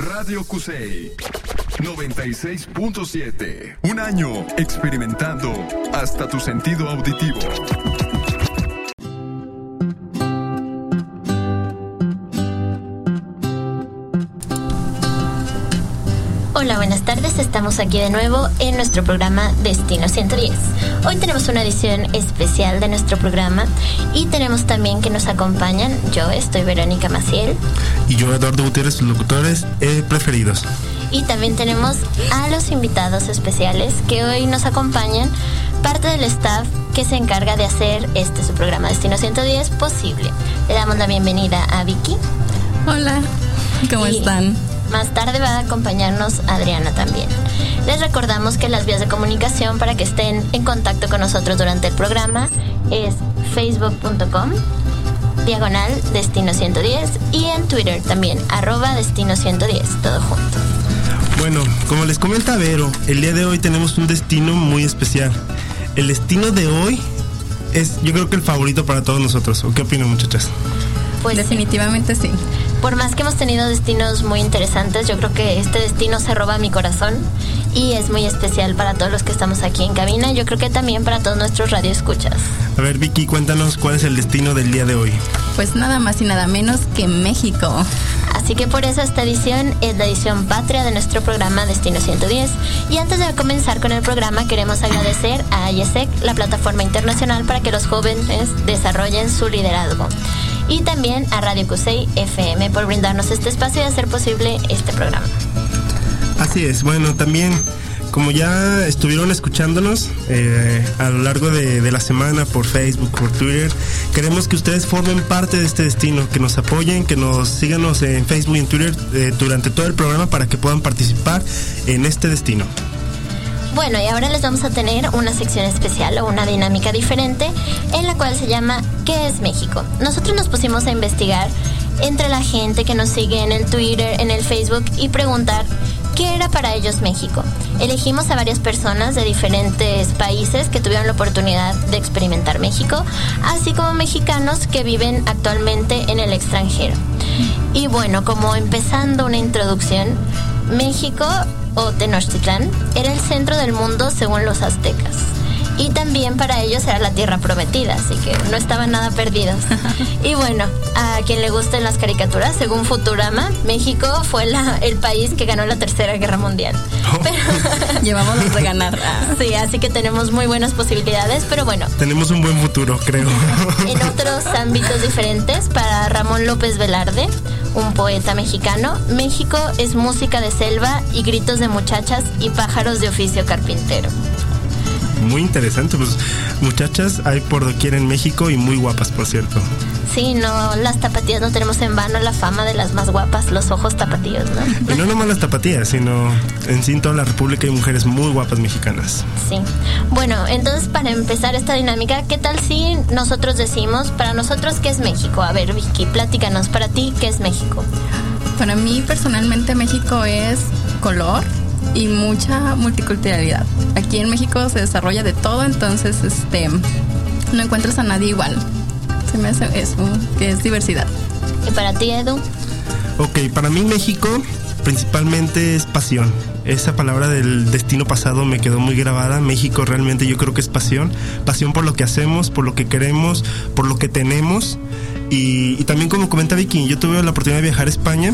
Radio Cusey 96.7. Un año experimentando hasta tu sentido auditivo. Hola, buenas tardes. Estamos aquí de nuevo en nuestro programa Destino 110. Hoy tenemos una edición especial de nuestro programa y tenemos también que nos acompañan. Yo estoy Verónica Maciel. Y yo, Eduardo Gutiérrez, sus locutores preferidos. Y también tenemos a los invitados especiales que hoy nos acompañan, parte del staff que se encarga de hacer su programa Destino 110 posible. Le damos la bienvenida a Vicky. Hola, ¿cómo están? Más tarde va a acompañarnos Adriana también. Les recordamos que las vías de comunicación para que estén en contacto con nosotros durante el programa es facebook.com/Destino 110 y en Twitter también @Destino 110, todo junto. Bueno, como les comenta Vero, el día de hoy tenemos un destino muy especial. El destino de hoy es, yo creo que el favorito para todos nosotros. ¿O qué opinan, muchachas? Pues definitivamente sí. Por más que hemos tenido destinos muy interesantes, yo creo que este destino se roba mi corazón y es muy especial para todos los que estamos aquí en cabina. Yo creo que también para todos nuestros radioescuchas. A ver, Vicky, cuéntanos cuál es el destino del día de hoy. Pues nada más y nada menos que México. Así que por eso esta edición es la edición patria de nuestro programa Destino 110. Y antes de comenzar con el programa, queremos agradecer a IESEC, la plataforma internacional para que los jóvenes desarrollen su liderazgo. Y también a Radio Cusey FM por brindarnos este espacio y hacer posible este programa. Así es, bueno, también como ya estuvieron escuchándonos a lo largo de la semana por Facebook, por Twitter, queremos que ustedes formen parte de este destino, que nos apoyen, que nos síganos en Facebook y en Twitter durante todo el programa para que puedan participar en este destino. Bueno, y ahora les vamos a tener una sección especial o una dinámica diferente en la cual se llama ¿Qué es México? Nosotros nos pusimos a investigar entre la gente que nos sigue en el Twitter, en el Facebook y preguntar ¿qué era para ellos México? Elegimos a varias personas de diferentes países que tuvieron la oportunidad de experimentar México, así como mexicanos que viven actualmente en el extranjero. Y bueno, como empezando una introducción, México o Tenochtitlán era el centro del mundo según los aztecas. Y también para ellos era la tierra prometida, así que no estaban nada perdidos. Y bueno, a quien le gusten las caricaturas, según Futurama, México fue el país que ganó la Tercera Guerra Mundial. Pero llevamos los de ganar. Sí, así que tenemos muy buenas posibilidades, pero bueno. Tenemos un buen futuro, creo. En otros ámbitos diferentes, para Ramón López Velarde, un poeta mexicano, México es música de selva y gritos de muchachas y pájaros de oficio carpintero. Muy interesante, pues muchachas hay por doquier en México y muy guapas, por cierto. Sí, no, las tapatías no tenemos en vano la fama de las más guapas, los ojos tapatíos, ¿no? Y no nomás las tapatías, sino en sí en toda la República hay mujeres muy guapas mexicanas. Sí. Bueno, entonces para empezar esta dinámica, ¿qué tal si nosotros decimos, para nosotros, ¿qué es México? A ver, Vicky, platícanos, para ti, ¿qué es México? Para mí, personalmente, México es color y mucha multiculturalidad. Aquí en México se desarrolla de todo, entonces no encuentras a nadie igual. Se me hace eso, que es diversidad. ¿Y para ti, Edu? Ok, para mí México principalmente es pasión. Esa palabra del destino pasado me quedó muy grabada. México realmente yo creo que es pasión. Pasión por lo que hacemos, por lo que queremos, por lo que tenemos. Y también, como comenta Vicky, yo tuve la oportunidad de viajar a España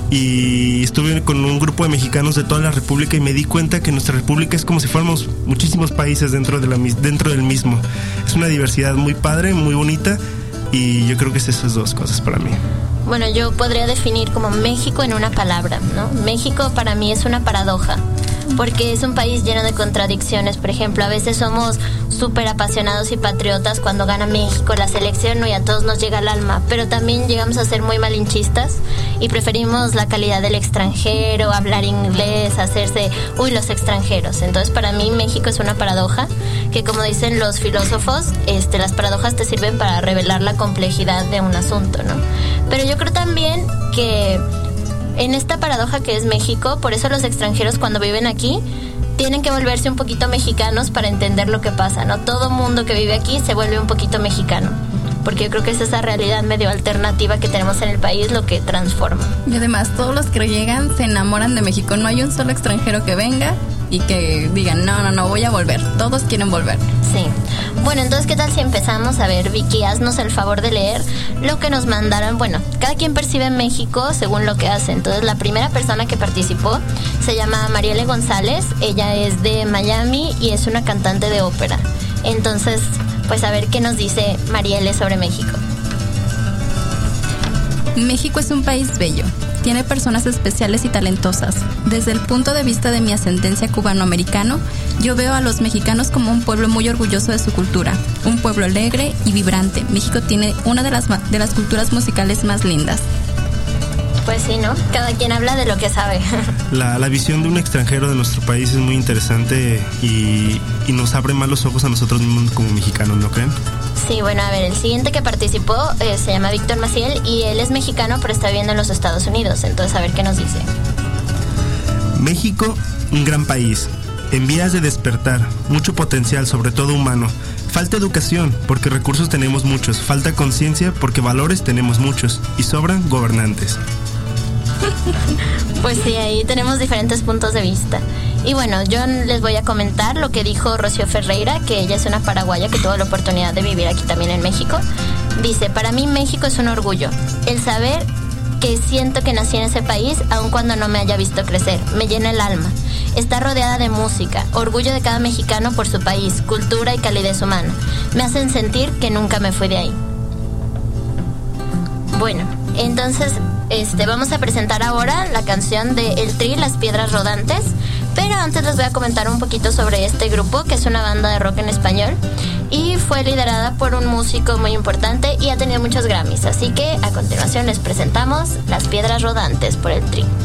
y estuve con un grupo de mexicanos de toda la república y me di cuenta que nuestra república es como si fuéramos muchísimos países dentro del mismo. Es una diversidad muy padre, muy bonita, y yo creo que es esas dos cosas para mí. Bueno, yo podría definir como México en una palabra, ¿no? México para mí es una paradoja, porque es un país lleno de contradicciones. Por ejemplo, a veces somos súper apasionados y patriotas cuando gana México la selección, ¿no? Y a todos nos llega al alma, pero también llegamos a ser muy malinchistas y preferimos la calidad del extranjero, hablar inglés, hacerse, los extranjeros. Entonces para mí México es una paradoja que, como dicen los filósofos, las paradojas te sirven para revelar la complejidad de un asunto, ¿no? Pero yo creo también que en esta paradoja que es México, por eso los extranjeros cuando viven aquí tienen que volverse un poquito mexicanos para entender lo que pasa, ¿no? Todo mundo que vive aquí se vuelve un poquito mexicano. porque yo creo que es esa realidad medio alternativa que tenemos en el país lo que transforma. Y además todos los que llegan se enamoran de México, no hay un solo extranjero que venga y que digan, no, voy a volver, todos quieren volver. Sí. Bueno, entonces, ¿qué tal si empezamos? A ver, Vicky, haznos el favor de leer lo que nos mandaron. Bueno, cada quien percibe México según lo que hace. Entonces, la primera persona que participó se llama Mariele González. Ella es de Miami y es una cantante de ópera. Entonces, pues a ver qué nos dice Mariele sobre México. México es un país bello. Tiene personas especiales y talentosas. Desde el punto de vista de mi ascendencia cubanoamericano, yo veo a los mexicanos como un pueblo muy orgulloso de su cultura, un pueblo alegre y vibrante. México tiene una de las culturas musicales más lindas. Pues sí, ¿no? Cada quien habla de lo que sabe. La visión de un extranjero de nuestro país es muy interesante y nos abre más los ojos a nosotros mismos como mexicanos, ¿no creen? Sí, bueno, a ver, el siguiente que participó se llama Víctor Maciel y él es mexicano pero está viviendo en los Estados Unidos. Entonces, a ver qué nos dice. México, un gran país, en vías de despertar, mucho potencial, sobre todo humano. Falta educación, porque recursos tenemos muchos. Falta conciencia, porque valores tenemos muchos. Y sobran gobernantes. Pues sí, ahí tenemos diferentes puntos de vista. Y bueno, yo les voy a comentar lo que dijo Rocío Ferreira, que ella es una paraguaya que tuvo la oportunidad de vivir aquí también en México. Dice, para mí México es un orgullo. El saber que siento que nací en ese país, aun cuando no me haya visto crecer, me llena el alma. Está rodeada de música, orgullo de cada mexicano por su país, cultura y calidez humana. Me hacen sentir que nunca me fui de ahí. Bueno, entonces vamos a presentar ahora la canción de El Tri, Las Piedras Rodantes. Pero antes les voy a comentar un poquito sobre este grupo, que es una banda de rock en español y fue liderada por un músico muy importante y ha tenido muchos Grammys. Así que a continuación les presentamos Las Piedras Rodantes por El Tri.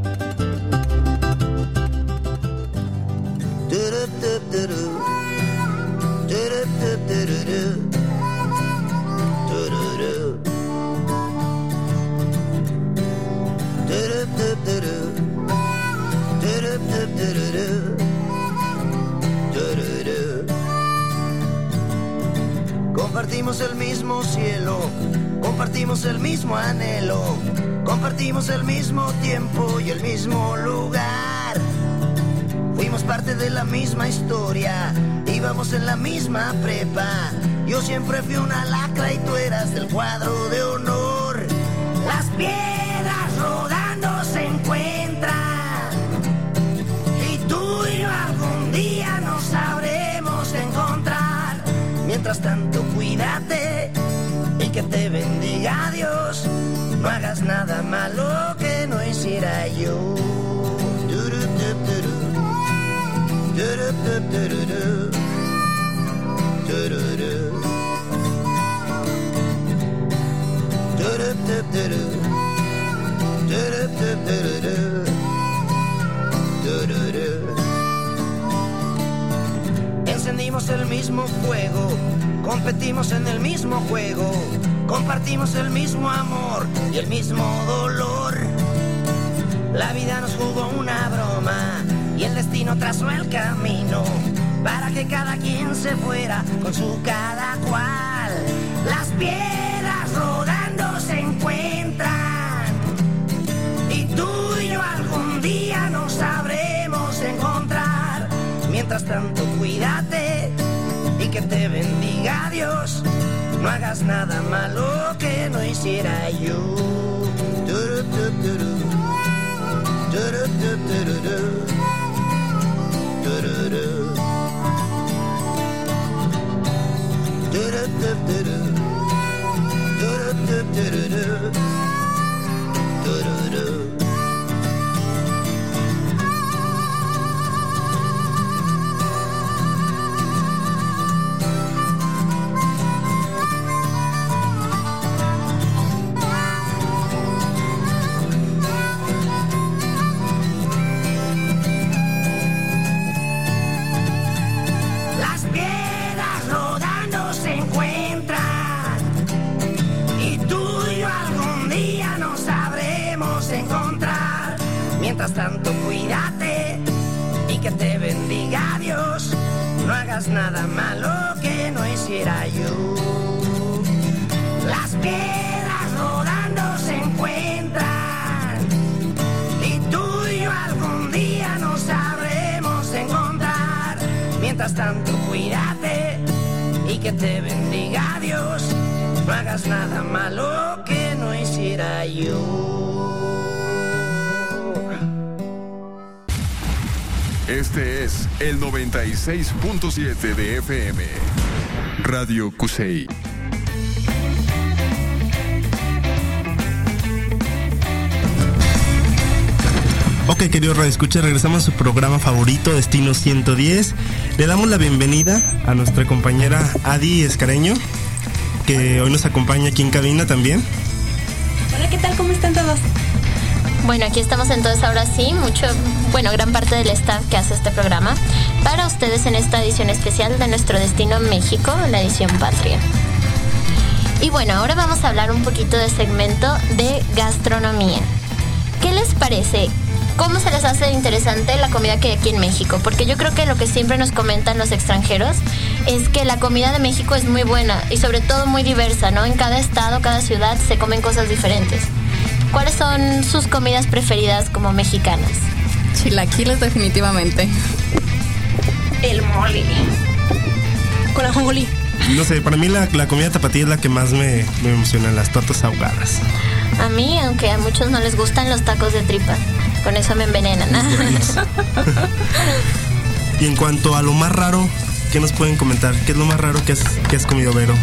Compartimos el mismo cielo, compartimos el mismo anhelo, compartimos el mismo tiempo y el mismo lugar. Fuimos parte de la misma historia, íbamos en la misma prepa. Yo siempre fui una lacra y tú eras del cuadro de honor. Las piedras rodando se encuentran y tú y yo algún día nos sabremos encontrar. Mientras tanto cuídate y que te bendiga Dios. No hagas nada malo que no hiciera yo. Encendimos el mismo fuego, competimos en el mismo juego, compartimos el mismo amor y el mismo dolor. La vida nos jugó una broma y el destino trazó el camino para que cada quien se fuera con su cada cual. Las piedras rodando se encuentran y tú y yo algún día nos sabremos encontrar. Mientras tanto cuídate y que te bendiga Dios. No hagas nada malo que no hiciera yo. Mientras tanto cuídate y que te bendiga Dios. No hagas nada malo que no hiciera yo. piedras rodando se encuentran, y tú y yo algún día nos sabremos encontrar. Mientras tanto, cuídate y que te bendiga Dios. No hagas nada malo que no hiciera yo. Este es el 96.7 de FM. Radio Cusey. Ok, queridos radioescuchas, regresamos a su programa favorito, Destino 110. Le damos la bienvenida a nuestra compañera Adi Escareño, que hoy nos acompaña aquí en cabina también. Hola, ¿qué tal? ¿Cómo están todos? Bueno, aquí estamos entonces ahora sí, gran parte del staff que hace este programa para ustedes en esta edición especial de nuestro Destino México, la edición Patria. Y bueno, ahora vamos a hablar un poquito del segmento de gastronomía. ¿Qué les parece? ¿Cómo se les hace interesante la comida que hay aquí en México? Porque yo creo que lo que siempre nos comentan los extranjeros es que la comida de México es muy buena y sobre todo muy diversa, ¿no? En cada estado, cada ciudad se comen cosas diferentes. ¿Cuáles son sus comidas preferidas como mexicanas? Chilaquiles, definitivamente. El mole. Con ajonjolí. No sé, para mí la comida tapatía es la que más me emociona, las tortas ahogadas. A mí, aunque a muchos no les gustan los tacos de tripa, con eso me envenenan. Y en cuanto a lo más raro, ¿qué nos pueden comentar? ¿Qué es lo más raro que has comido, Vero?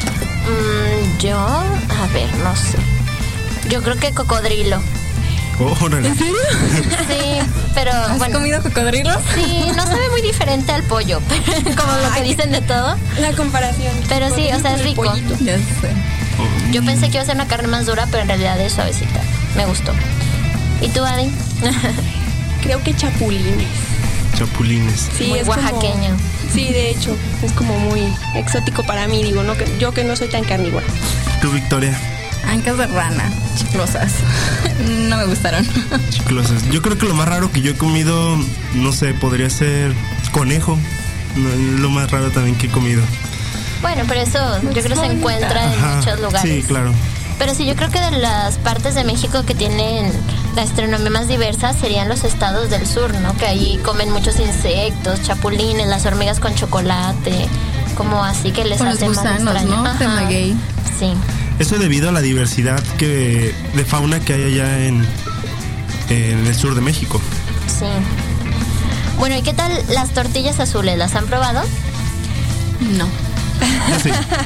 Yo, a ver, no sé. Yo creo que cocodrilo. Órale. ¿En serio? Sí, pero ¿Has comido cocodrilo? Sí, no sabe muy diferente al pollo, como lo que dicen de todo. La comparación. Pero sí, o sea, es rico. Ya sé. Yo pensé que iba a ser una carne más dura, pero en realidad es suavecita. Me gustó. ¿Y tú, Adi? Creo que chapulines. Chapulines. Sí, muy es oaxaqueño. Sí, de hecho, es como muy exótico para mí, digo, no, yo que no soy tan carnívora. ¿Tú, Victoria? Ancas de rana, chiclosas. No me gustaron. Chiclosas. Yo creo que lo más raro que yo he comido, no sé, podría ser conejo. No, es lo más raro también que he comido. Bueno, pero eso yo creo que se encuentra en muchos lugares. Sí, claro. Pero sí, yo creo que de las partes de México que tienen gastronomía más diversa serían los estados del sur, ¿no? Que ahí comen muchos insectos, chapulines, las hormigas con chocolate, como así que les con hace los gusanos, más extraño. ¿no? Ajá. De maguey. Sí. Eso debido a la diversidad de fauna que hay allá en el sur de México. Sí. Bueno, ¿y qué tal las tortillas azules? ¿Las han probado? No. Sí.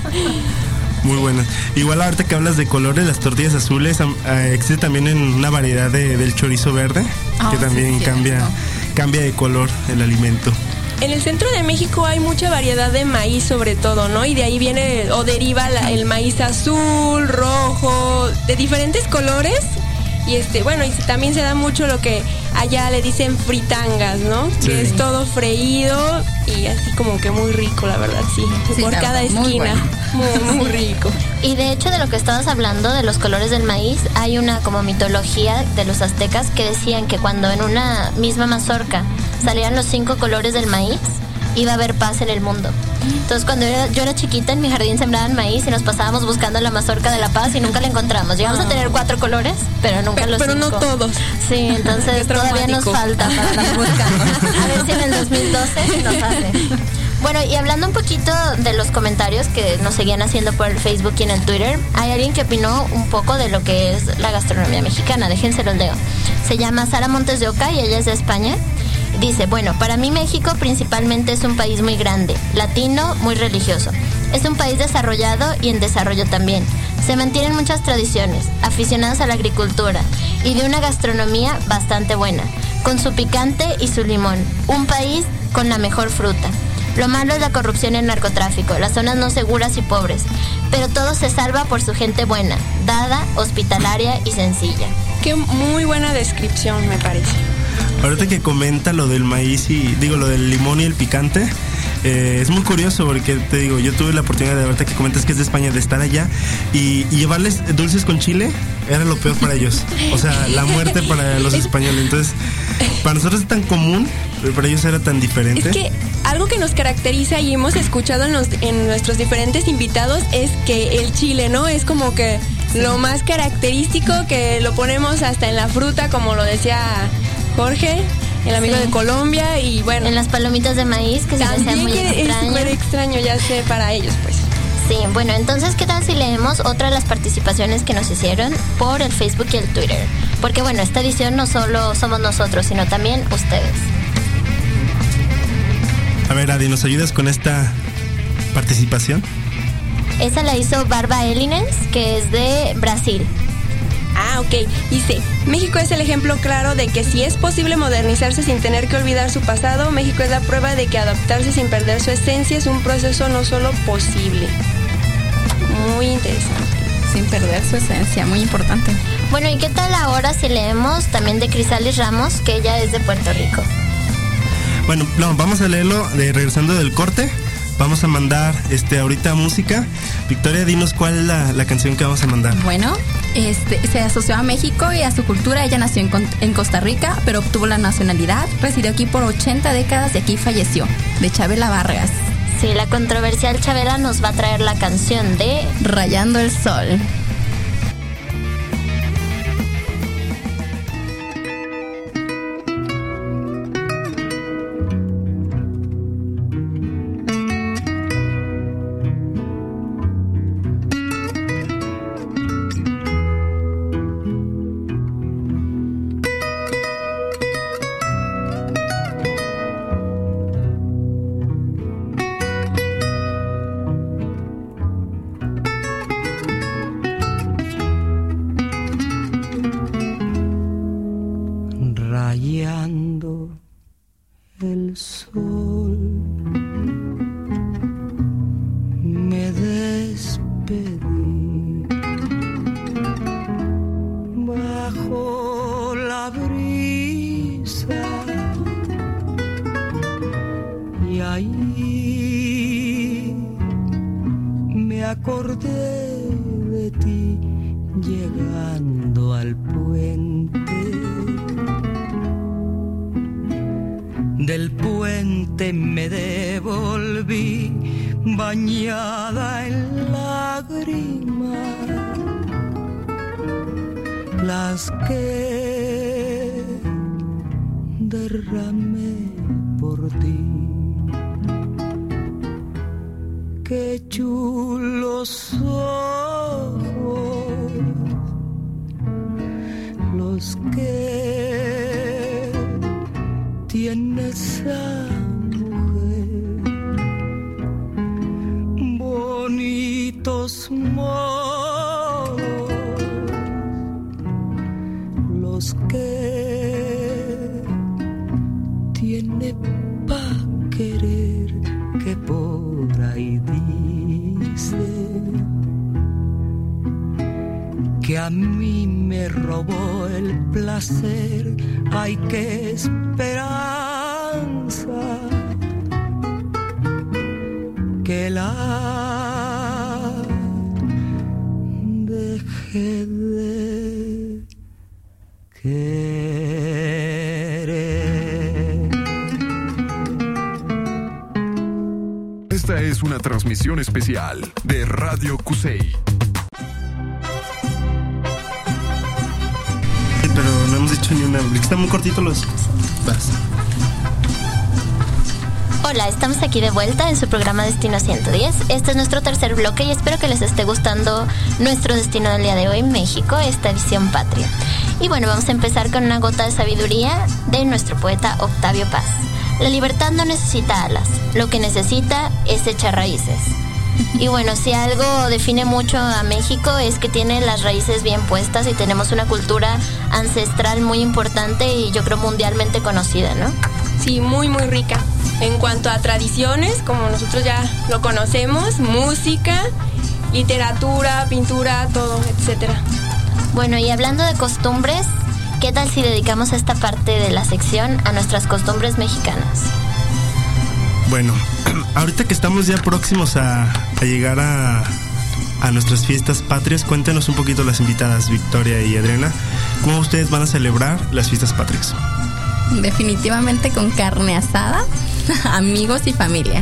Muy buenas. Igual ahorita que hablas de colores, las tortillas azules existe también en una variedad del chorizo verde, que también sí, cambia de color el alimento. En el centro de México hay mucha variedad de maíz sobre todo, ¿no? Y de ahí viene o deriva el maíz azul, rojo, de diferentes colores. Y bueno, y también se da mucho lo que allá le dicen fritangas, ¿no? Sí. Que es todo freído y así como que muy rico, la verdad, sí. Por cada esquina. Muy rico. Y de hecho, de lo que estabas hablando, de los colores del maíz, hay una como mitología de los aztecas que decían que cuando en una misma mazorca salían los 5 colores del maíz, iba a haber paz en el mundo. Entonces, cuando yo era chiquita, en mi jardín sembraban maíz y nos pasábamos buscando la mazorca de la paz y nunca la encontramos. Llegamos a tener 4 colores, pero nunca los 5. Pero no todos. Sí, entonces todavía nos falta para estar buscando. A ver si en el 2012 nos hace. Bueno, y hablando un poquito de los comentarios que nos seguían haciendo por el Facebook y en el Twitter, hay alguien que opinó un poco de lo que es la gastronomía mexicana. Déjense los leo. Se llama Sara Montes de Oca y ella es de España. Dice, bueno, para mí México principalmente es un país muy grande, latino, muy religioso. Es un país desarrollado y en desarrollo también. Se mantienen muchas tradiciones, aficionados a la agricultura y de una gastronomía bastante buena, con su picante y su limón. Un país con la mejor fruta. Lo malo es la corrupción y el narcotráfico, las zonas no seguras y pobres, pero todo se salva por su gente buena, dada, hospitalaria y sencilla. Qué muy buena descripción, me parece. Ahorita que comenta lo del maíz lo del limón y el picante, es muy curioso porque te digo, yo tuve la oportunidad de ahorita que comentas que es de España, de estar allá y llevarles dulces con chile era lo peor para ellos. O sea, la muerte para los españoles. Entonces, para nosotros es tan común pero para ellos era tan diferente. Es que algo que nos caracteriza y hemos escuchado en nuestros diferentes invitados es que el chile, ¿no? Es como que lo más característico, que lo ponemos hasta en la fruta, como lo decía Jorge, el amigo de Colombia, y bueno. En las palomitas de maíz, que se les hace muy extraño. Es súper extraño, ya sé, para ellos, pues. Sí, bueno, entonces, ¿qué tal si leemos otra de las participaciones que nos hicieron por el Facebook y el Twitter? Porque, bueno, esta edición no solo somos nosotros, sino también ustedes. A ver, Adi, ¿nos ayudas con esta participación? Esa la hizo Barba Elines, que es de Brasil. Ah, ok. Dice, México es el ejemplo claro de que si es posible modernizarse sin tener que olvidar su pasado, México es la prueba de que adaptarse sin perder su esencia es un proceso no solo posible. Muy interesante. Sin perder su esencia, muy importante. Bueno, ¿y qué tal ahora si leemos también de Crisalis Ramos, que ella es de Puerto Rico? Bueno, no, vamos a leerlo regresando del corte. Vamos a mandar ahorita música. Victoria, dinos cuál es la canción que vamos a mandar. Bueno, se asoció a México y a su cultura. Ella nació en Costa Rica, pero obtuvo la nacionalidad. Residió aquí por 80 décadas y aquí falleció. De Chabela Vargas. Sí, la controversial Chabela nos va a traer la canción de Rayando el Sol. Rayando el sol, me despedí bajo la brisa y ahí me acordé de ti llegando al puente. Del puente me devolví bañada en lágrimas, las que derramé por ti. Qué chulos ojos los que tiene esa mujer, bonitos modos los que tiene pa' querer, que por ahí dice que a mí me robó el placer. Ay, qué esperanza que la dejé de querer. Esta es una transmisión especial de Radio Cusey. Pero no hemos dicho ni una. Están muy cortitos los. Vas. Hola, estamos aquí de vuelta en su programa Destino 110. Este es nuestro tercer bloque y espero que les esté gustando nuestro destino del día de hoy, México, esta edición patria. Y bueno, vamos a empezar con una gota de sabiduría de nuestro poeta Octavio Paz. La libertad no necesita alas, lo que necesita es echar raíces. Y bueno, si algo define mucho a México es que tiene las raíces bien puestas y tenemos una cultura ancestral muy importante y yo creo mundialmente conocida, ¿no? Sí, muy, muy rica. En cuanto a tradiciones, como nosotros ya lo conocemos, música, literatura, pintura, todo, etcétera. Bueno, y hablando de costumbres, ¿qué tal si dedicamos esta parte de la sección a nuestras costumbres mexicanas? Bueno, ahorita que estamos ya próximos a llegar a nuestras fiestas patrias, cuéntenos un poquito las invitadas, Victoria y Adriana, ¿cómo ustedes van a celebrar las fiestas patrias? Definitivamente con carne asada, amigos y familia.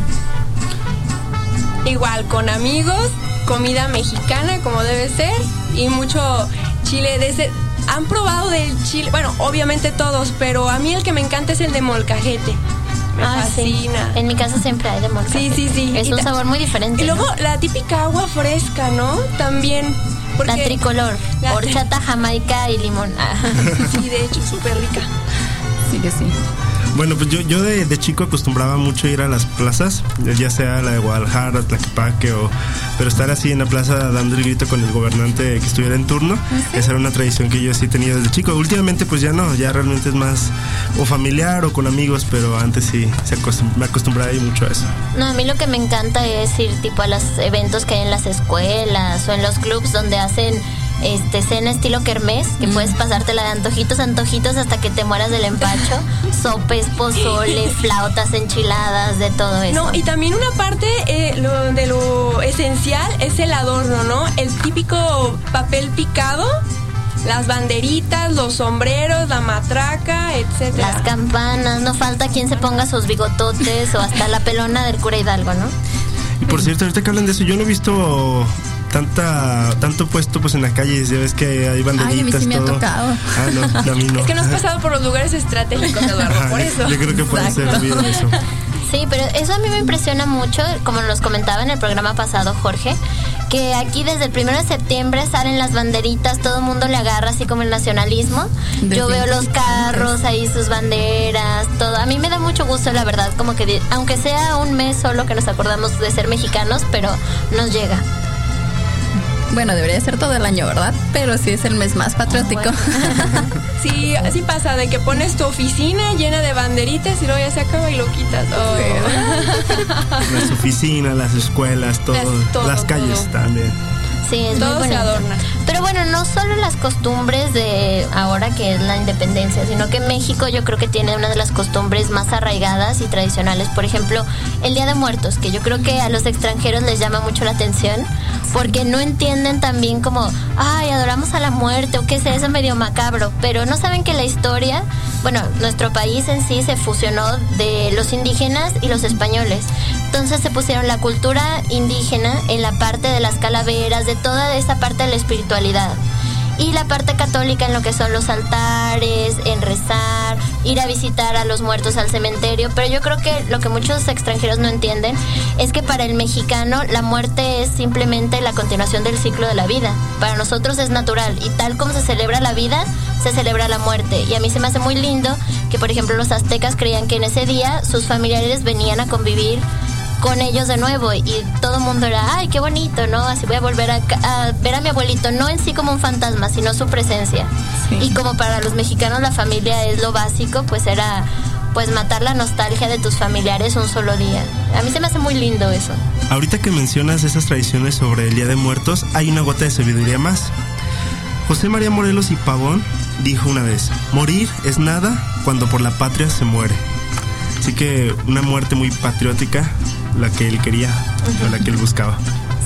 Igual, con amigos, comida mexicana como debe ser y mucho chile de ese. ¿Han probado del chile? Bueno, obviamente todos, pero a mí el que me encanta es el de molcajete. Me fascina. Sí. En mi casa siempre hay de molcajete. Sí. Es un sabor muy diferente. Y luego ¿no? la típica agua fresca, ¿no? También. La tricolor, horchata, jamaica y limón. Sí, de hecho, súper rica. Sí que sí. Bueno, pues yo de chico acostumbraba mucho ir a las plazas, ya sea la de Guadalajara, Tlaquepaque, pero estar así en la plaza dando el grito con el gobernante que estuviera en turno. ¿Sí? Esa era una tradición que yo sí tenía desde chico. Últimamente pues ya no, ya realmente es más o familiar o con amigos, pero antes sí me acostumbraba a ir mucho a eso. No, a mí lo que me encanta es ir tipo a los eventos que hay en las escuelas o en los clubs donde hacen cena estilo kermés, que puedes pasártela de antojitos a antojitos hasta que te mueras del empacho. Sopes, pozole, flautas, enchiladas, de todo eso. No, y también una parte de lo esencial es el adorno, ¿no? El típico papel picado, las banderitas, los sombreros, la matraca, etcétera. Las campanas, no falta quien se ponga sus bigototes o hasta la pelona del cura Hidalgo, ¿no? Y por cierto, ahorita que hablan de eso, yo no he visto tanto puesto pues en las calles, ya ves que hay banderitas. Ay, a mí sí me todo. ha tocado. No, a mí no. Es que no has pasado por los lugares estratégicos, Eduardo, por eso. Yo creo que puede ser bien eso. Sí, pero eso a mí me impresiona mucho, como nos comentaba en el programa pasado Jorge, que aquí desde el 1 de septiembre salen las banderitas, todo el mundo le agarra así como el nacionalismo. Yo veo los carros ahí, sus banderas, todo. A mí me da mucho gusto, la verdad, como que aunque sea un mes solo que nos acordamos de ser mexicanos, pero nos llega. Bueno, debería ser todo el año, ¿verdad? Pero sí es el mes más patriótico. Bueno. Sí, así pasa, de que pones tu oficina llena de banderitas y luego ya se acaba y lo quitas. Oh. Las oficinas, las escuelas, todo, las calles también. Sí, es todo muy bonito. se adorna. Pero bueno, no solo las costumbres de ahora que es la independencia, sino que México yo creo que tiene una de las costumbres más arraigadas y tradicionales. Por ejemplo, el Día de Muertos, que yo creo que a los extranjeros les llama mucho la atención, porque no entienden también como, ay, adoramos a la muerte, o qué es eso medio macabro, pero no saben que la historia, bueno, nuestro país en sí se fusionó de los indígenas y los españoles. Entonces se pusieron la cultura indígena en la parte de las calaveras, de toda esa parte de la espiritualidad. Y la parte católica en lo que son los altares, en rezar, ir a visitar a los muertos al cementerio. Pero yo creo que lo que muchos extranjeros no entienden es que para el mexicano la muerte es simplemente la continuación del ciclo de la vida. Para nosotros es natural y tal como se celebra la vida, se celebra la muerte. Y a mí se me hace muy lindo que, por ejemplo, los aztecas creían que en ese día sus familiares venían a convivir con ellos de nuevo y todo el mundo era, ay, qué bonito, ¿no? Así voy a volver a ver a mi abuelito, no en sí como un fantasma, sino su presencia. Sí. Y como para los mexicanos la familia es lo básico, pues era pues matar la nostalgia de tus familiares un solo día. A mí se me hace muy lindo eso. Ahorita que mencionas esas tradiciones sobre el Día de Muertos, hay una gota de sabiduría más. José María Morelos y Pavón dijo una vez, morir es nada cuando por la patria se muere. Así que una muerte muy patriótica, la que él quería, o la que él buscaba.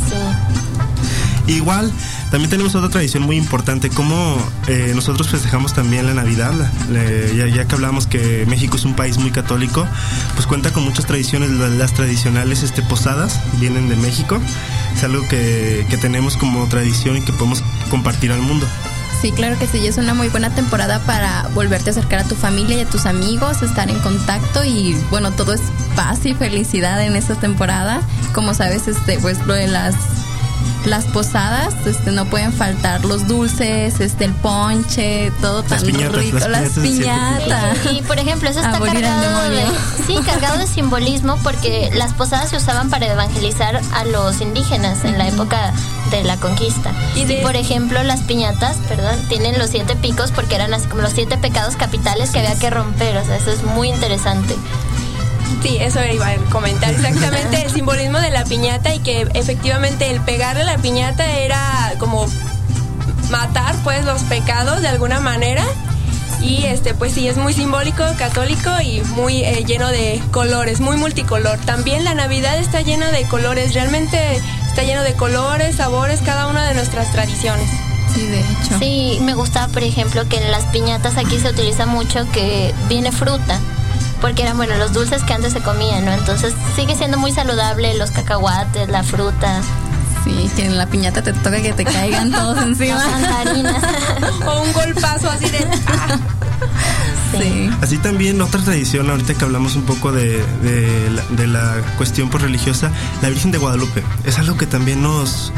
Sí. Igual, también tenemos otra tradición muy importante, como nosotros festejamos también la Navidad, ya que hablamos que México es un país muy católico, pues cuenta con muchas tradiciones, las tradicionales posadas vienen de México, es algo que tenemos como tradición y que podemos compartir al mundo. Sí, claro que sí, es una muy buena temporada para volverte a acercar a tu familia y a tus amigos, estar en contacto y bueno, todo es paz y felicidad en esta temporada. Como sabes, pues lo de las posadas, no pueden faltar los dulces, el ponche, todo tan rico, las piñatas. Y por ejemplo, eso está cargado de simbolismo, porque las posadas se usaban para evangelizar a los indígenas en la época de la conquista. Y por ejemplo, las piñatas, tienen los 7 picos porque eran así como los 7 pecados capitales que había que romper. O sea, eso es muy interesante. Sí, eso iba a comentar exactamente el simbolismo de la piñata, y que efectivamente el pegarle a la piñata era como matar pues los pecados de alguna manera. Y pues sí, es muy simbólico, católico y muy lleno de colores, muy multicolor. También la Navidad está llena de colores, realmente está lleno de colores, sabores, cada una de nuestras tradiciones. Sí, de hecho. Sí, me gusta, por ejemplo, que en las piñatas aquí se utiliza mucho que viene fruta, porque eran, bueno, los dulces que antes se comían, ¿no? Entonces sigue siendo muy saludable los cacahuates, la fruta. Sí, que en la piñata te toca que te caigan todos encima. Las mandarinas. O un golpazo así de... Sí. Así también otra tradición, ahorita que hablamos un poco de la cuestión pues, religiosa, la Virgen de Guadalupe. Es algo que también nos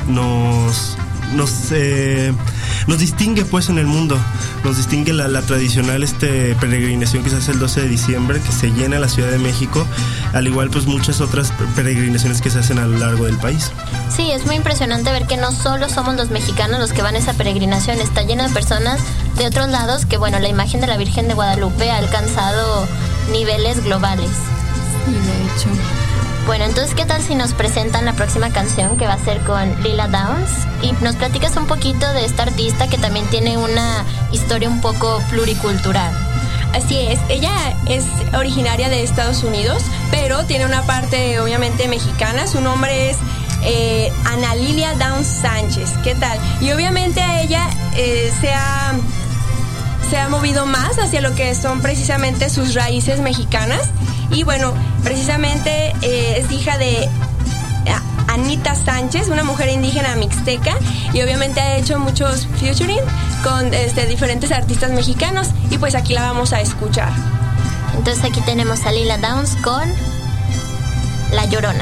distingue pues en el mundo. Nos distingue la tradicional peregrinación que se hace el 12 de diciembre, que se llena la Ciudad de México, al igual pues muchas otras peregrinaciones que se hacen a lo largo del país. Sí, es muy impresionante ver que no solo somos los mexicanos los que van a esa peregrinación, está lleno de personas de otros lados que, bueno, la imagen de la Virgen de Guadalupe ha alcanzado niveles globales. Sí, de hecho. Bueno, entonces, ¿qué tal si nos presentan la próxima canción, que va a ser con Lila Downs? Y nos platicas un poquito de esta artista que también tiene una historia un poco pluricultural. Así es, ella es originaria de Estados Unidos, pero tiene una parte obviamente mexicana. Su nombre es Ana Lilia Downs Sánchez. ¿Qué tal? Y obviamente a ella se ha movido más hacia lo que son precisamente sus raíces mexicanas. Y bueno, precisamente es hija de Anita Sánchez, una mujer indígena mixteca, y obviamente ha hecho muchos featuring con diferentes artistas mexicanos, y pues aquí la vamos a escuchar. Entonces aquí tenemos a Lila Downs con La Llorona.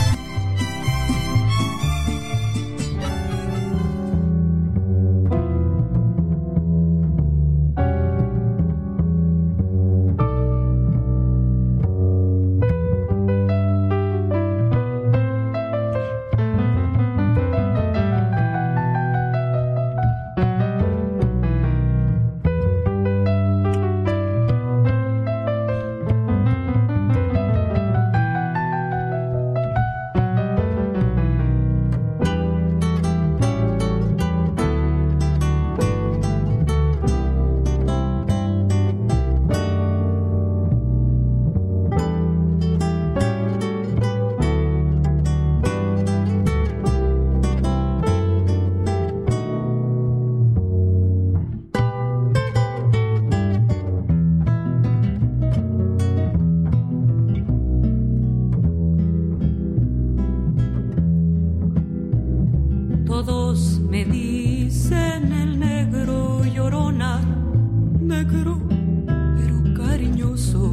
Todos me dicen el negro llorona, negro pero cariñoso.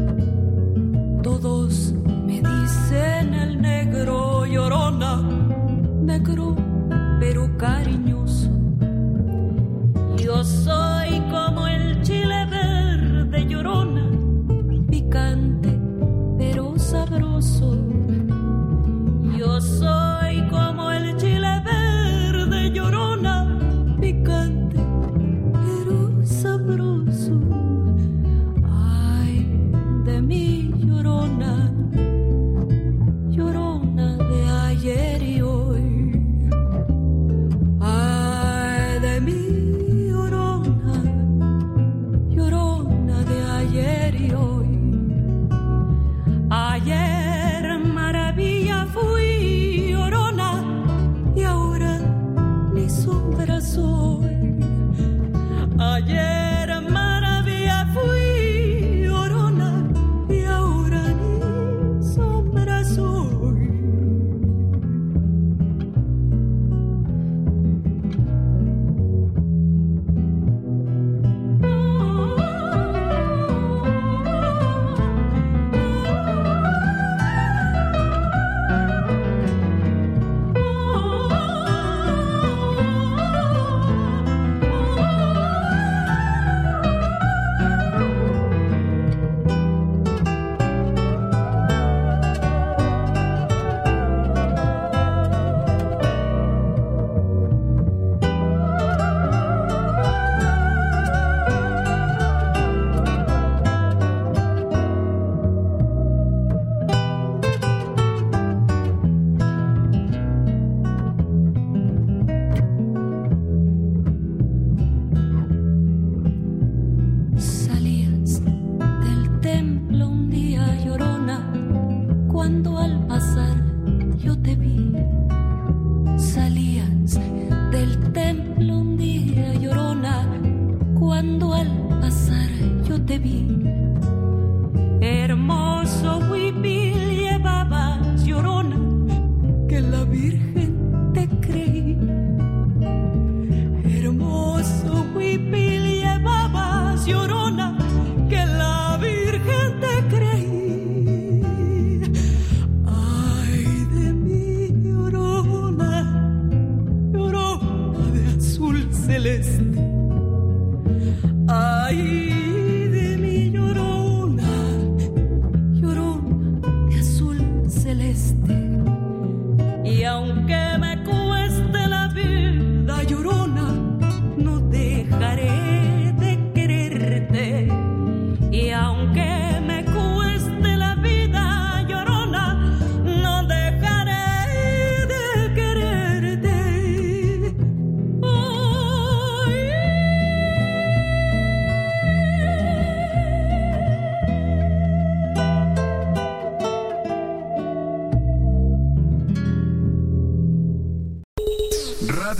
Todos me dicen el negro llorona, negro pero cariñoso. Yo soy como el chile verde llorona, picante pero sabroso. Yo soy como el chile verde llorona, picante pero sabroso. Ay, de mi llorona, llorona de ayer y hoy. Ay, de mi llorona, llorona de ayer y hoy. Ayer maravilla fui llorona y ahora ni sombra soy. Ayer maravilla fui llorona y ahora ni sombra soy.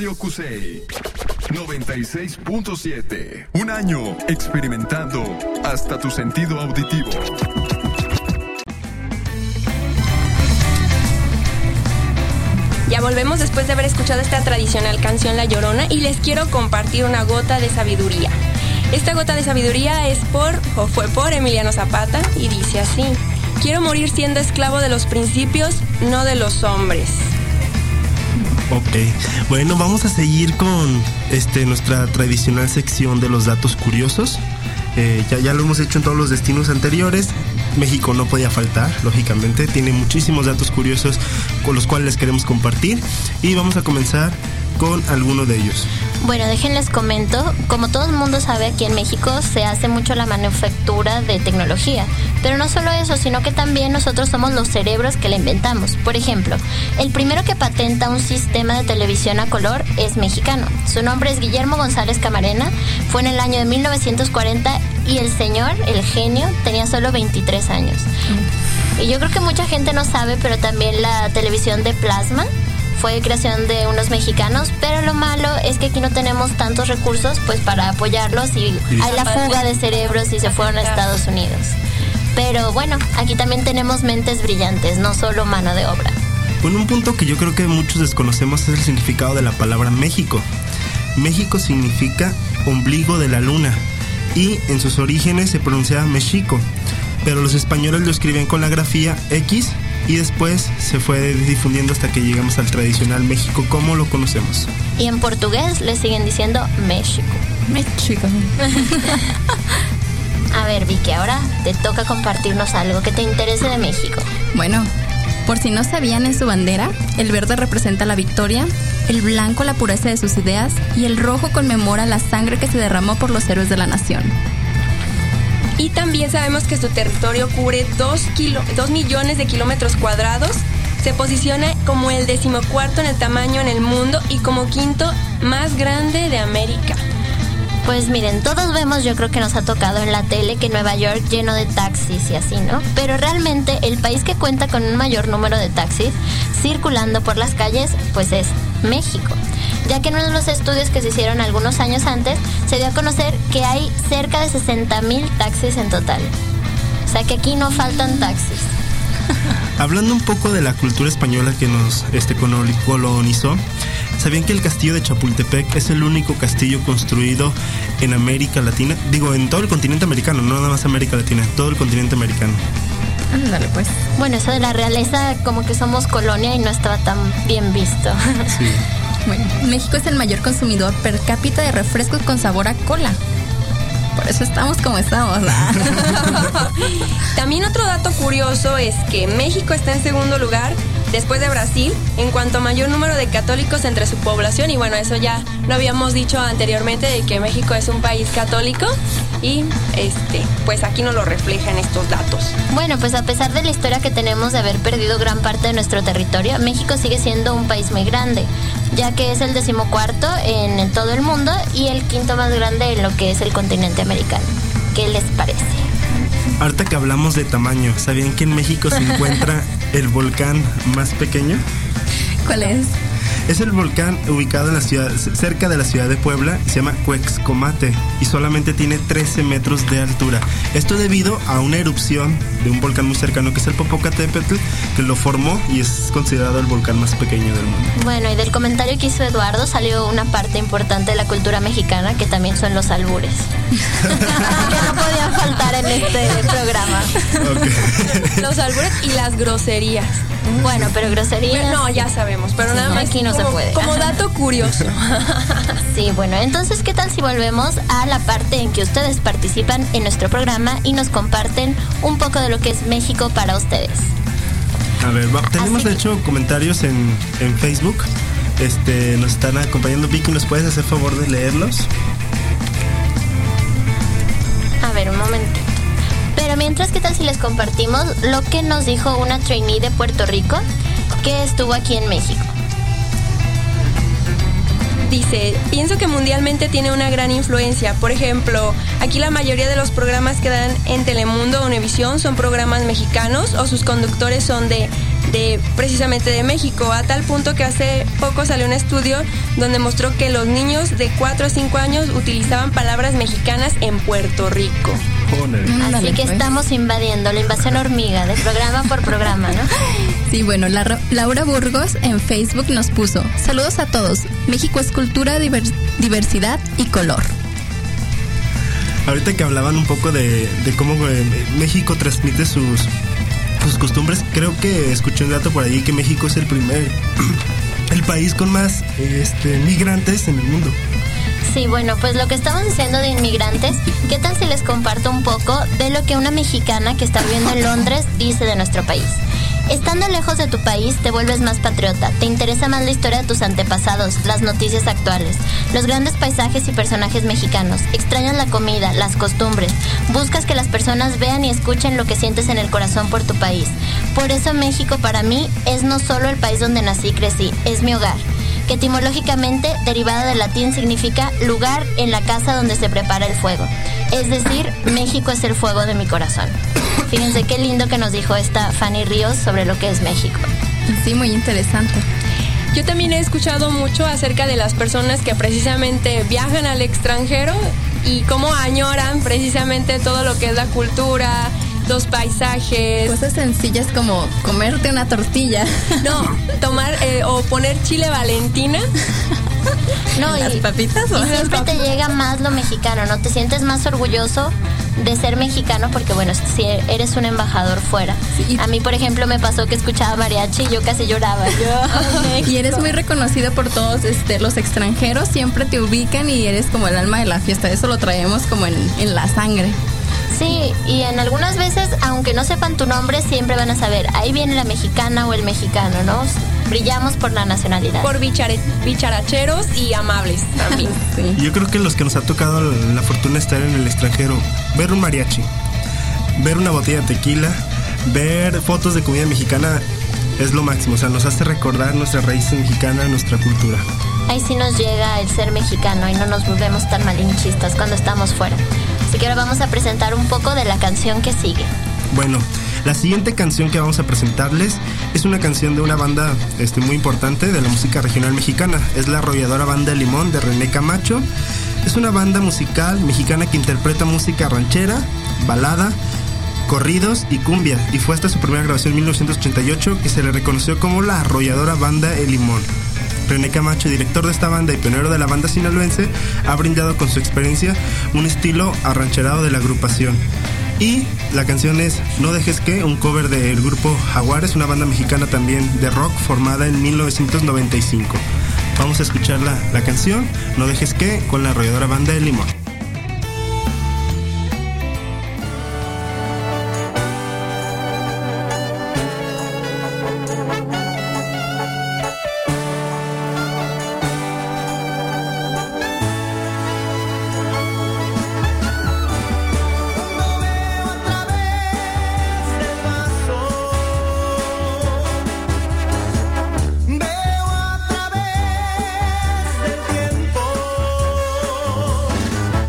Radio Cusey 96.7. Un año experimentando hasta tu sentido auditivo. Ya volvemos después de haber escuchado esta tradicional canción La Llorona y les quiero compartir una gota de sabiduría. Esta gota de sabiduría fue por Emiliano Zapata y dice así: quiero morir siendo esclavo de los principios, no de los hombres. Ok, bueno, vamos a seguir con nuestra tradicional sección de los datos curiosos. Ya lo hemos hecho en todos los destinos anteriores. México no podía faltar, lógicamente. Tiene muchísimos datos curiosos con los cuales les queremos compartir. Y vamos a comenzar con alguno de ellos. Bueno, déjenles comento, como todo el mundo sabe, aquí en México se hace mucho la manufactura de tecnología, pero no solo eso, sino que también nosotros somos los cerebros que la inventamos. Por ejemplo, el primero que patenta un sistema de televisión a color es mexicano. Su nombre es Guillermo González Camarena, fue en el año de 1940 y el señor, el genio, tenía solo 23 años. Y yo creo que mucha gente no sabe, pero también la televisión de plasma fue creación de unos mexicanos, pero lo malo es que aquí no tenemos tantos recursos pues para apoyarlos y hay la fuga de cerebros y se fueron a Estados Unidos. Pero bueno, aquí también tenemos mentes brillantes, no solo mano de obra. Bueno, un punto que yo creo que muchos desconocemos es el significado de la palabra México. México significa ombligo de la luna y en sus orígenes se pronunciaba Mexico, pero los españoles lo escribían con la grafía X y después se fue difundiendo hasta que llegamos al tradicional México como lo conocemos. Y en portugués le siguen diciendo México. México. A ver, Vicky, ahora te toca compartirnos algo que te interese de México. Bueno, por si no sabían, en su bandera, el verde representa la victoria, el blanco la pureza de sus ideas y el rojo conmemora la sangre que se derramó por los héroes de la nación. Y también sabemos que su territorio cubre 2 millones de kilómetros cuadrados. Se posiciona como el 14º en el tamaño en el mundo y como 5º más grande de América. Pues miren, todos vemos, yo creo que nos ha tocado en la tele que Nueva York lleno de taxis y así, ¿no? Pero realmente el país que cuenta con un mayor número de taxis circulando por las calles, pues es México. Ya que en uno de los estudios que se hicieron algunos años antes, se dio a conocer que hay cerca de 60,000 taxis en total. O sea que aquí no faltan taxis. Hablando un poco de la cultura española que nos colonizó, ¿sabían que el castillo de Chapultepec es el único castillo construido en América Latina? Digo, en todo el continente americano, no nada más América Latina, todo el continente americano. Ándale, pues. Bueno, eso de la realeza, como que somos colonia y no estaba tan bien visto. Sí. Bueno, México es el mayor consumidor per cápita de refrescos con sabor a cola. Por eso estamos como estamos. También otro dato curioso es que México está en segundo lugar después de Brasil en cuanto a mayor número de católicos entre su población. Y bueno, eso ya lo habíamos dicho anteriormente, de que México es un país católico y pues aquí nos lo reflejan estos datos. Bueno, pues a pesar de la historia que tenemos de haber perdido gran parte de nuestro territorio, México sigue siendo un país muy grande, ya que es el 14º en todo el mundo y el 5º más grande en lo que es el continente americano. ¿Qué les parece? Ahorita que hablamos de tamaño, ¿sabían que en México se encuentra el volcán más pequeño? ¿Cuál es? Es el volcán ubicado en la ciudad, cerca de la ciudad de Puebla, se llama Cuexcomate y solamente tiene 13 metros de altura. Esto debido a una erupción de un volcán muy cercano que es el Popocatépetl, que lo formó y es considerado el volcán más pequeño del mundo. Bueno, y del comentario que hizo Eduardo salió una parte importante de la cultura mexicana, que también son los albures. Que no podían faltar en este programa. Okay. Los albures y las groserías. Bueno, pero groserías... No, ya sabemos, pero Sí, nada más aquí no se puede. Como dato curioso. Sí, bueno, entonces, ¿qué tal si volvemos a la parte en que ustedes participan en nuestro programa y nos comparten un poco de lo que es México para ustedes? A ver, tenemos de hecho comentarios en Facebook. Nos están acompañando. Vicky, ¿nos puedes hacer favor de leerlos? A ver, un momentito. Pero mientras, ¿qué tal si les compartimos lo que nos dijo una trainee de Puerto Rico que estuvo aquí en México? Dice, pienso que mundialmente tiene una gran influencia. Por ejemplo, aquí la mayoría de los programas que dan en Telemundo o Univisión son programas mexicanos o sus conductores son de precisamente de México, a tal punto que hace poco salió un estudio donde mostró que los niños de 4 a 5 años utilizaban palabras mexicanas en Puerto Rico. Así que estamos invadiendo la invasión hormiga de programa por programa, ¿no? Sí, bueno, Laura Burgos en Facebook nos puso: saludos a todos, México es cultura, diversidad y color. Ahorita que hablaban un poco de cómo México transmite sus costumbres, creo que escuché un dato por ahí que México es el país con más migrantes en el mundo. Sí, bueno, pues lo que estamos diciendo de inmigrantes, ¿qué tal si les comparto un poco de lo que una mexicana que está viviendo en Londres dice de nuestro país? Estando lejos de tu país, te vuelves más patriota, te interesa más la historia de tus antepasados, las noticias actuales, los grandes paisajes y personajes mexicanos, extrañas la comida, las costumbres, buscas que las personas vean y escuchen lo que sientes en el corazón por tu país. Por eso México para mí es no solo el país donde nací y crecí, es mi hogar, que etimológicamente, derivada del latín, significa lugar en la casa donde se prepara el fuego. Es decir, México es el fuego de mi corazón. Fíjense qué lindo que nos dijo esta Fanny Ríos sobre lo que es México. Sí, muy interesante. Yo también he escuchado mucho acerca de las personas que precisamente viajan al extranjero y cómo añoran precisamente todo lo que es la cultura, los paisajes. Cosas sencillas como comerte una tortilla. No, tomar o poner chile Valentina. No, las papitas. Y siempre te llega más lo mexicano, ¿no? Te sientes más orgulloso de ser mexicano porque, bueno, si eres un embajador fuera. Sí. A mí, por ejemplo, me pasó que escuchaba mariachi y yo casi lloraba. Y eres muy reconocido por todos los extranjeros, siempre te ubican y eres como el alma de la fiesta. Eso lo traemos como en la sangre. Sí, y en algunas veces, aunque no sepan tu nombre, siempre van a saber, ahí viene la mexicana o el mexicano, ¿no? Brillamos por la nacionalidad. Por bicharacheros y amables también. Sí. Yo creo que los que nos ha tocado la fortuna de estar en el extranjero, ver un mariachi, ver una botella de tequila, ver fotos de comida mexicana, es lo máximo. O sea, nos hace recordar nuestra raíz mexicana, nuestra cultura. Ahí sí nos llega el ser mexicano y no nos volvemos tan malinchistas cuando estamos fuera. Así que ahora vamos a presentar un poco de la canción que sigue. Bueno, la siguiente canción que vamos a presentarles es una canción de una banda muy importante de la música regional mexicana. Es la arrolladora Banda El Limón de René Camacho. Es una banda musical mexicana que interpreta música ranchera, balada, corridos y cumbia. Y fue hasta su primera grabación en 1988 que se le reconoció como la arrolladora Banda El Limón. René Camacho, director de esta banda y pionero de la banda sinaloense, ha brindado con su experiencia un estilo arrancherado de la agrupación. Y la canción es No Dejes Que, un cover del grupo Jaguares, una banda mexicana también de rock formada en 1995. Vamos a escuchar la canción No Dejes Que con la arrolladora Banda El Limón. Veo a través del tiempo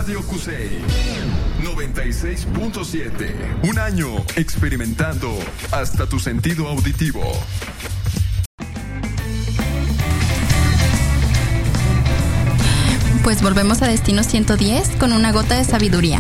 Radio Cusey 96.7. Un año experimentando hasta tu sentido auditivo. Pues volvemos a Destino 110 con una gota de sabiduría.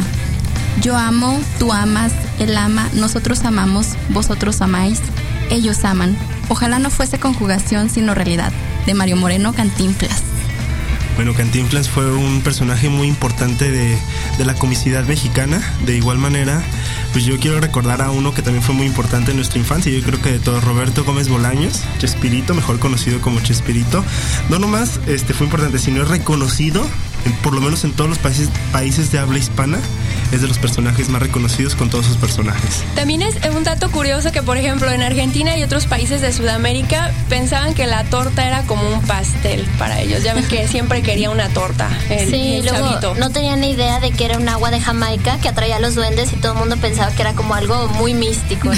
Yo amo, tú amas, él ama, nosotros amamos, vosotros amáis, ellos aman. Ojalá no fuese conjugación sino realidad. De Mario Moreno Cantinflas. Bueno, Cantinflas fue un personaje muy importante de la comicidad mexicana. De igual manera, pues yo quiero recordar a uno que también fue muy importante en nuestra infancia. Yo creo que de todos, Roberto Gómez Bolaños, Chespirito, mejor conocido como Chespirito. No nomás fue importante, sino es reconocido, por lo menos en todos los países de habla hispana. Es de los personajes más reconocidos con todos sus personajes. También es un dato curioso que, por ejemplo, en Argentina y otros países de Sudamérica pensaban que la torta era como un pastel para ellos. Ya ven que siempre quería una torta. El luego chavito. No tenían ni idea de que era un agua de Jamaica que atraía a los duendes y todo el mundo pensaba que era como algo muy místico,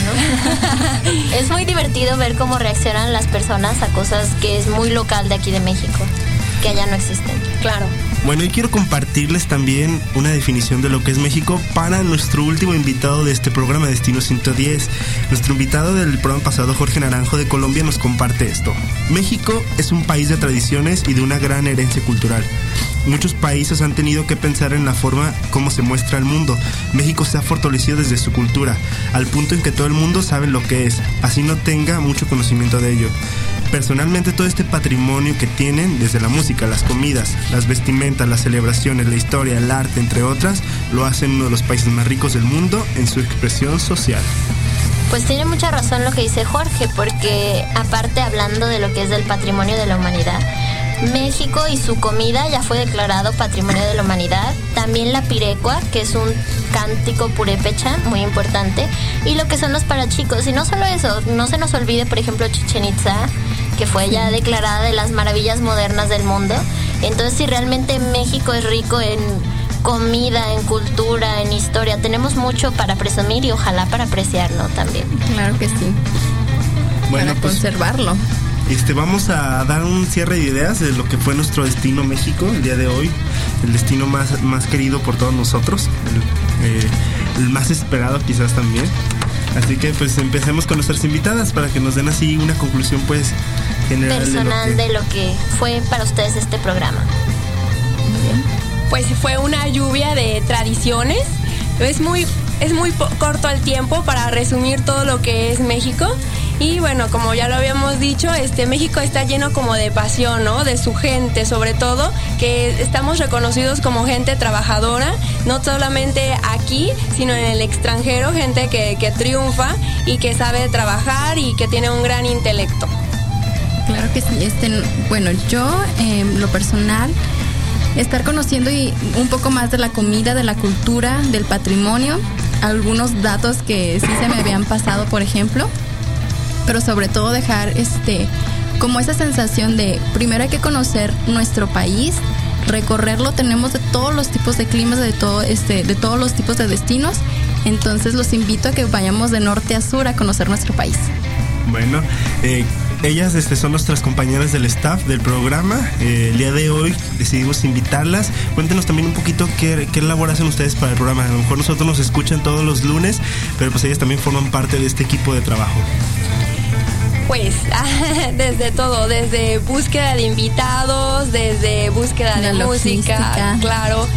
¿no? Es muy divertido ver cómo reaccionan las personas a cosas que es muy local de aquí de México, que allá no existen. Claro. Bueno, y quiero compartirles también una definición de lo que es México para nuestro último invitado de este programa, Destino 110. Nuestro invitado del programa pasado, Jorge Naranjo de Colombia, nos comparte esto. México es un país de tradiciones y de una gran herencia cultural. Muchos países han tenido que pensar en la forma como se muestra al mundo. México se ha fortalecido desde su cultura, al punto en que todo el mundo sabe lo que es, así no tenga mucho conocimiento de ello. Personalmente, todo este patrimonio que tienen, desde la música, las comidas, las vestimentas, las celebraciones, la historia, el arte, entre otras, lo hacen uno de los países más ricos del mundo en su expresión social. Pues tiene mucha razón lo que dice Jorge, porque aparte, hablando de lo que es del patrimonio de la humanidad, México y su comida ya fue declarado Patrimonio de la Humanidad. También la pirecua, que es un cántico purépecha muy importante, y lo que son los parachicos. Y no solo eso, no se nos olvide, por ejemplo, Chichén Itzá, que fue ya declarada de las maravillas modernas del mundo. Entonces, si realmente México es rico en comida, en cultura, en historia, tenemos mucho para presumir y ojalá para apreciarlo también. Claro que sí. Bueno, para conservarlo. Vamos a dar un cierre de ideas de lo que fue nuestro destino México el día de hoy, el destino más querido por todos nosotros, el más esperado quizás también. Así que pues empecemos con nuestras invitadas para que nos den así una conclusión pues general personal de lo que fue para ustedes este programa. Muy bien. Pues fue una lluvia de tradiciones. Es muy corto el tiempo para resumir todo lo que es México. Y bueno, como ya lo habíamos dicho, México está lleno como de pasión, ¿no? De su gente, sobre todo, que estamos reconocidos como gente trabajadora, no solamente aquí, sino en el extranjero, gente que triunfa y que sabe trabajar y que tiene un gran intelecto. Claro que sí. Bueno, yo, lo personal, estar conociendo y un poco más de la comida, de la cultura, del patrimonio, algunos datos que sí se me habían pasado, por ejemplo, pero sobre todo dejar como esa sensación de primero hay que conocer nuestro país, recorrerlo, tenemos de todos los tipos de climas, de todos los tipos de destinos, entonces los invito a que vayamos de norte a sur a conocer nuestro país. Bueno, ellas son nuestras compañeras del staff del programa. El día de hoy decidimos invitarlas. Cuéntenos también un poquito qué labor hacen ustedes para el programa. A lo mejor nosotros nos escuchan todos los lunes, pero pues ellas también forman parte de este equipo de trabajo. Pues desde todo, desde búsqueda de invitados, desde búsqueda de música, claro,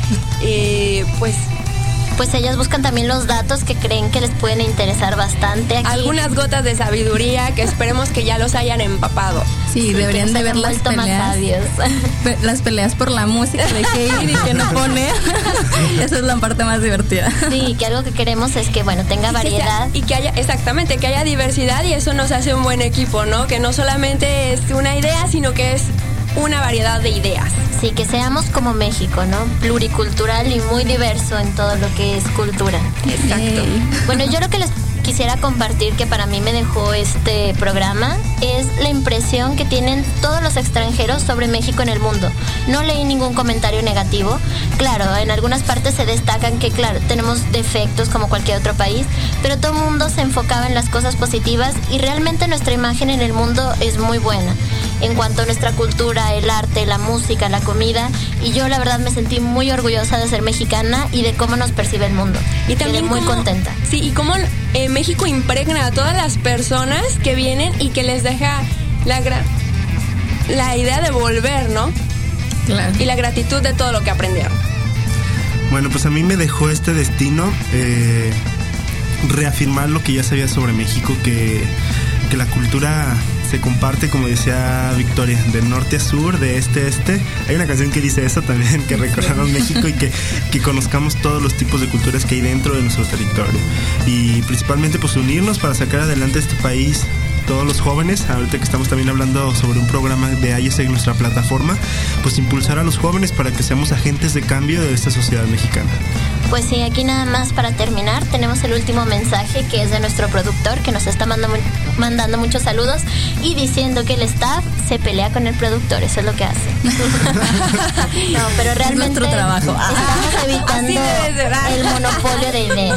pues ellas buscan también los datos que creen que les pueden interesar bastante aquí. Algunas gotas de sabiduría que esperemos que ya los hayan empapado. Sí, deberían de ver las peleas. Las peleas por la música, de qué ir y qué no poner. Esa es la parte más divertida. Sí, que algo que queremos es que, bueno, tenga variedad. Y que haya, exactamente, que haya diversidad y eso nos hace un buen equipo, ¿no? Que no solamente es una idea, sino que es una variedad de ideas. Sí, que seamos como México, ¿no? Pluricultural y muy diverso en todo lo que es cultura. Exacto. Bueno, yo lo que les quisiera compartir que para mí me dejó este programa es la impresión que tienen todos los extranjeros sobre México en el mundo. No leí ningún comentario negativo. Claro, en algunas partes se destacan que, claro, tenemos defectos como cualquier otro país, pero todo el mundo se enfocaba en las cosas positivas y realmente nuestra imagen en el mundo es muy buena. en cuanto a nuestra cultura, el arte, la música, la comida. Y yo la verdad me sentí muy orgullosa de ser mexicana y de cómo nos percibe el mundo. Y también quedé muy contenta. Sí, y cómo México impregna a todas las personas que vienen y que les deja la idea de volver, ¿no? Claro. Y la gratitud de todo lo que aprendieron. Bueno, pues a mí me dejó este destino reafirmar lo que ya sabía sobre México, que la cultura se comparte, como decía Victoria, de norte a sur, de este a este. Hay una canción que dice eso también, que recorramos México y que conozcamos todos los tipos de culturas que hay dentro de nuestro territorio. Y principalmente pues unirnos para sacar adelante este país, todos los jóvenes, ahorita que estamos también hablando sobre un programa de AIES en nuestra plataforma, pues impulsar a los jóvenes para que seamos agentes de cambio de esta sociedad mexicana. Pues sí, aquí nada más para terminar, tenemos el último mensaje que es de nuestro productor, que nos está mandando muchos saludos y diciendo que el staff se pelea con el productor, eso es lo que hace. No, pero realmente nuestro trabajo. Estamos evitando el monopolio de ideas.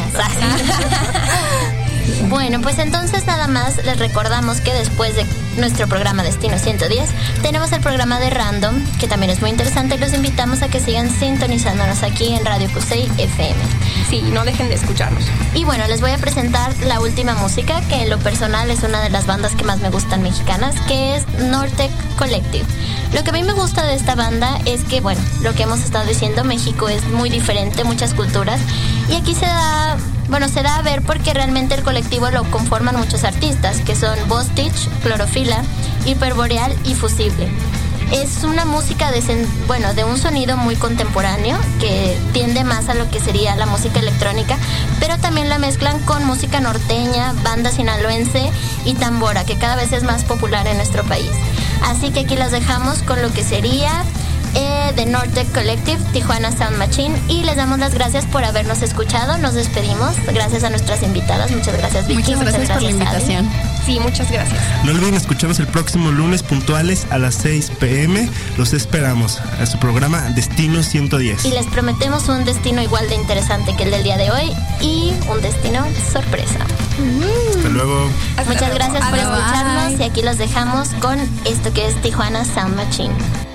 Bueno, pues entonces nada más les recordamos que después de nuestro programa Destino 110 tenemos el programa de Random, que también es muy interesante, y los invitamos a que sigan sintonizándonos aquí en Radio Cusey FM. Sí, no dejen de escucharnos. Y bueno, les voy a presentar la última música, que en lo personal es una de las bandas que más me gustan mexicanas, que es Nortec Collective. Lo que a mí me gusta de esta banda es que, bueno, lo que hemos estado diciendo, México es muy diferente, muchas culturas, y aquí se da a ver porque realmente el colectivo lo conforman muchos artistas, que son Bostich, Clorofila, Hiperboreal y Fusible. Es una música de un sonido muy contemporáneo, que tiende más a lo que sería la música electrónica, pero también la mezclan con música norteña, banda sinaloense y tambora, que cada vez es más popular en nuestro país. Así que aquí las dejamos con lo que sería de Nortec Collective, Tijuana Sound Machine, y les damos las gracias por habernos escuchado. Nos despedimos, gracias a nuestras invitadas. Muchas gracias, Vicky. Muchas gracias por la invitación. Sí, muchas gracias. No olviden escucharnos el próximo lunes puntuales a las 6 p.m. Los esperamos a su programa Destino 110. Y les prometemos un destino igual de interesante que el del día de hoy y un destino sorpresa. Hasta luego. Muchas gracias por escucharnos. Bye. Y aquí los dejamos con esto que es Tijuana Sound Machine.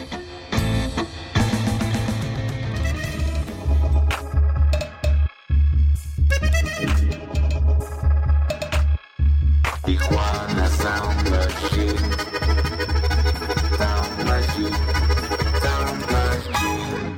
Tijuana Sound Machine, Sound Machine, Sound Machine.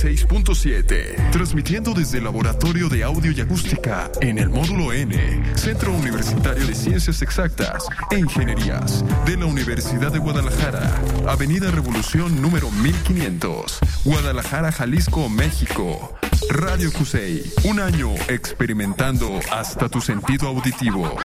96.7, transmitiendo desde el Laboratorio de Audio y Acústica en el Módulo N, Centro Universitario de Ciencias Exactas e Ingenierías de la Universidad de Guadalajara, Avenida Revolución número 1500, Guadalajara, Jalisco, México. Radio Cusey, un año experimentando hasta tu sentido auditivo.